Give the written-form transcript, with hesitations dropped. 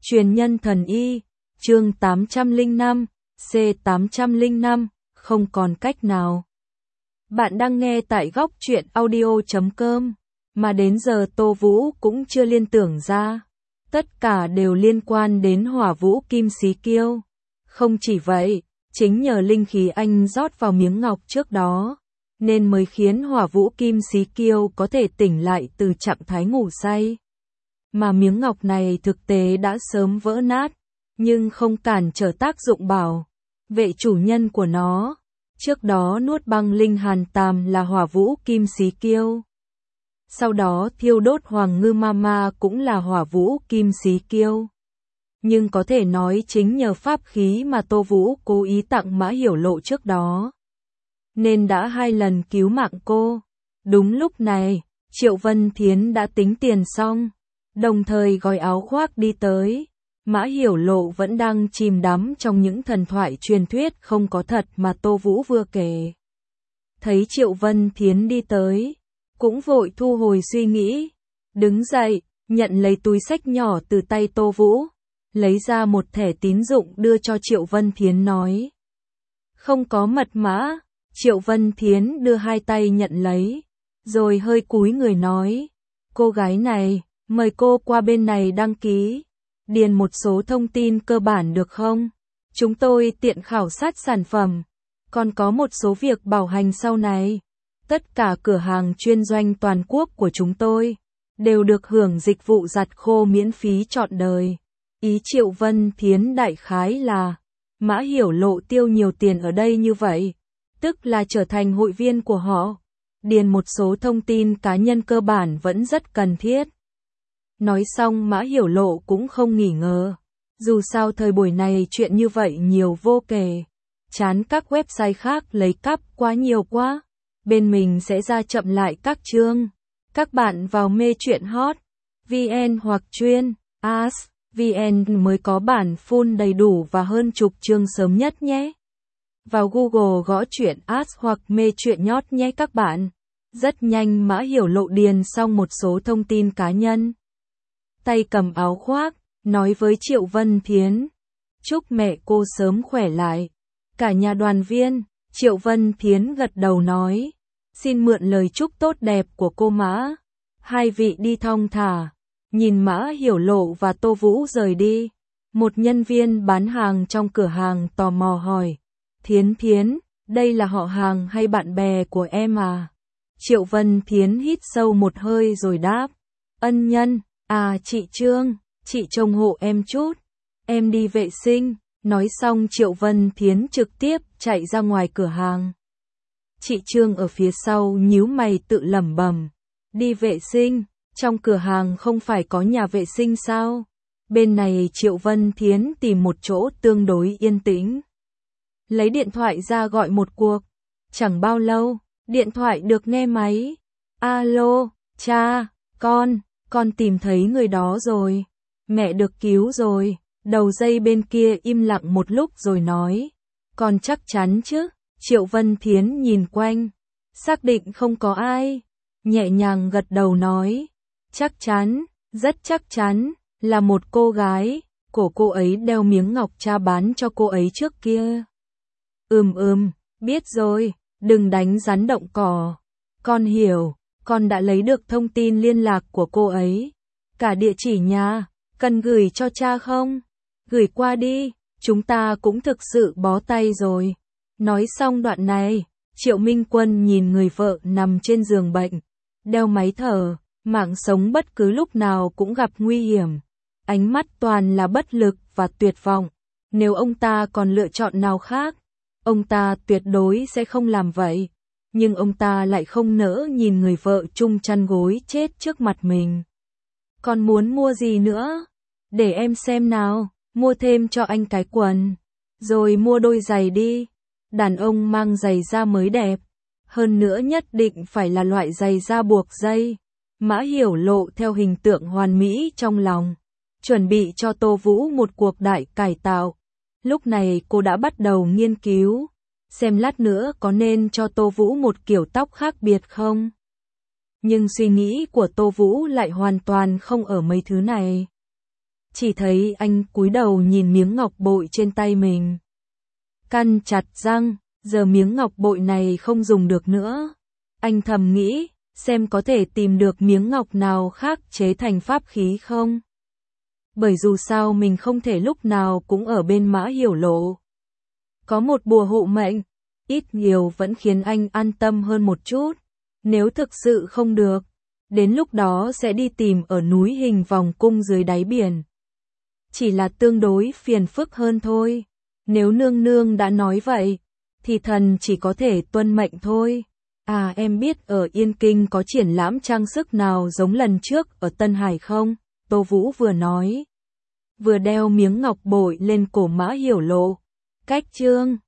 Truyền nhân thần y, chương 805, C805, không còn cách nào. Bạn đang nghe tại góc truyện audio.com, mà đến giờ Tô Vũ cũng chưa liên tưởng ra. Tất cả đều liên quan đến Hỏa Vũ Kim Xí Kiêu. Không chỉ vậy, chính nhờ linh khí anh rót vào miếng ngọc trước đó, nên mới khiến Hỏa Vũ Kim Xí Kiêu có thể tỉnh lại từ trạng thái ngủ say. Mà miếng ngọc này thực tế đã sớm vỡ nát, nhưng không cản trở tác dụng bảo vệ chủ nhân của nó. Trước đó nuốt băng linh hàn tàm là Hỏa Vũ Kim Xí Kiêu. Sau đó thiêu đốt Hoàng Ngư Mama cũng là Hỏa Vũ Kim Xí Kiêu. Nhưng có thể nói chính nhờ pháp khí mà Tô Vũ cố ý tặng Mã Hiểu Lộ trước đó, nên đã 2 lần cứu mạng cô. Đúng lúc này, Triệu Vân Thiến đã tính tiền xong, đồng thời gói áo khoác đi tới. Mã Hiểu Lộ vẫn đang chìm đắm trong những thần thoại truyền thuyết không có thật mà Tô Vũ vừa kể. Thấy Triệu Vân Thiến đi tới, cũng vội thu hồi suy nghĩ, đứng dậy, nhận lấy túi xách nhỏ từ tay Tô Vũ, lấy ra một thẻ tín dụng đưa cho Triệu Vân Thiến nói. Không có mật mã. Triệu Vân Thiến đưa 2 tay nhận lấy, rồi hơi cúi người nói, cô gái này, mời cô qua bên này đăng ký, điền một số thông tin cơ bản được không? Chúng tôi tiện khảo sát sản phẩm, còn có một số việc bảo hành sau này. Tất cả cửa hàng chuyên doanh toàn quốc của chúng tôi đều được hưởng dịch vụ giặt khô miễn phí trọn đời. Ý Triệu Vân Thiến đại khái là, Mã Hiểu Lộ tiêu nhiều tiền ở đây như vậy, tức là trở thành hội viên của họ. Điền một số thông tin cá nhân cơ bản vẫn rất cần thiết. Nói xong Mã Hiểu Lộ cũng không nghỉ ngờ. Dù sao thời buổi này chuyện như vậy nhiều vô kể. Chán các website khác lấy cắp quá nhiều quá. Bên mình sẽ ra chậm lại các chương. Các bạn vào mê truyện hot VN hoặc chuyên As VN mới có bản full đầy đủ và hơn chục chương sớm nhất nhé. Vào Google gõ truyện As hoặc mê truyện nhót nhé các bạn. Rất nhanh Mã Hiểu Lộ điền xong một số thông tin cá nhân. Tay cầm áo khoác, nói với Triệu Vân Thiến. Chúc mẹ cô sớm khỏe lại. Cả nhà đoàn viên, Triệu Vân Thiến gật đầu nói. Xin mượn lời chúc tốt đẹp của cô Mã. 2 vị đi thong thả. Nhìn Mã Hiểu Lộ và Tô Vũ rời đi. Một nhân viên bán hàng trong cửa hàng tò mò hỏi. Thiến Thiến, đây là họ hàng hay bạn bè của em à? Triệu Vân Thiến hít sâu một hơi rồi đáp. Ân nhân, à chị Trương, chị trông hộ em chút. Em đi vệ sinh. Nói xong Triệu Vân Thiến trực tiếp chạy ra ngoài cửa hàng. Chị Trương ở phía sau nhíu mày tự lẩm bẩm. Đi vệ sinh, trong cửa hàng không phải có nhà vệ sinh sao? Bên này Triệu Vân Thiến tìm một chỗ tương đối yên tĩnh. Lấy điện thoại ra gọi một cuộc. Chẳng bao lâu, điện thoại được nghe máy. Alo, cha, con tìm thấy người đó rồi. Mẹ được cứu rồi. Đầu dây bên kia im lặng một lúc rồi nói. Con chắc chắn chứ? Triệu Vân Thiến nhìn quanh. Xác định không có ai. Nhẹ nhàng gật đầu nói. Chắc chắn, rất chắc chắn, là một cô gái. Cổ cô ấy đeo miếng ngọc cha bán cho cô ấy trước kia. Biết rồi, đừng đánh rắn động cỏ. Con hiểu, con đã lấy được thông tin liên lạc của cô ấy. Cả địa chỉ nhà, cần gửi cho cha không? Gửi qua đi, chúng ta cũng thực sự bó tay rồi. Nói xong đoạn này, Triệu Minh Quân nhìn người vợ nằm trên giường bệnh, đeo máy thở, mạng sống bất cứ lúc nào cũng gặp nguy hiểm. Ánh mắt toàn là bất lực và tuyệt vọng. Nếu ông ta còn lựa chọn nào khác, ông ta tuyệt đối sẽ không làm vậy. Nhưng ông ta lại không nỡ nhìn người vợ chung chăn gối chết trước mặt mình. Còn muốn mua gì nữa? Để em xem nào. Mua thêm cho anh cái quần. Rồi mua đôi giày đi. Đàn ông mang giày da mới đẹp. Hơn nữa nhất định phải là loại giày da buộc dây. Mã Hiểu Lộ theo hình tượng hoàn mỹ trong lòng. Chuẩn bị cho Tô Vũ một cuộc đại cải tạo. Lúc này cô đã bắt đầu nghiên cứu. Xem lát nữa có nên cho Tô Vũ một kiểu tóc khác biệt không? Nhưng suy nghĩ của Tô Vũ lại hoàn toàn không ở mấy thứ này. Chỉ thấy anh cúi đầu nhìn miếng ngọc bội trên tay mình. Căn chặt răng, giờ miếng ngọc bội này không dùng được nữa. Anh thầm nghĩ, xem có thể tìm được miếng ngọc nào khác chế thành pháp khí không. Bởi dù sao mình không thể lúc nào cũng ở bên Mã Hiểu Lộ. Có một bùa hộ mệnh, ít nhiều vẫn khiến anh an tâm hơn một chút. Nếu thực sự không được, đến lúc đó sẽ đi tìm ở núi Hình Vòng Cung dưới đáy biển. Chỉ là tương đối phiền phức hơn thôi. Nếu nương nương đã nói vậy, thì thần chỉ có thể tuân mệnh thôi. À, em biết ở Yên Kinh có triển lãm trang sức nào giống lần trước ở Tân Hải không? Tô Vũ vừa nói, vừa đeo miếng ngọc bội lên cổ Mã Hiểu Lộ. Cách chương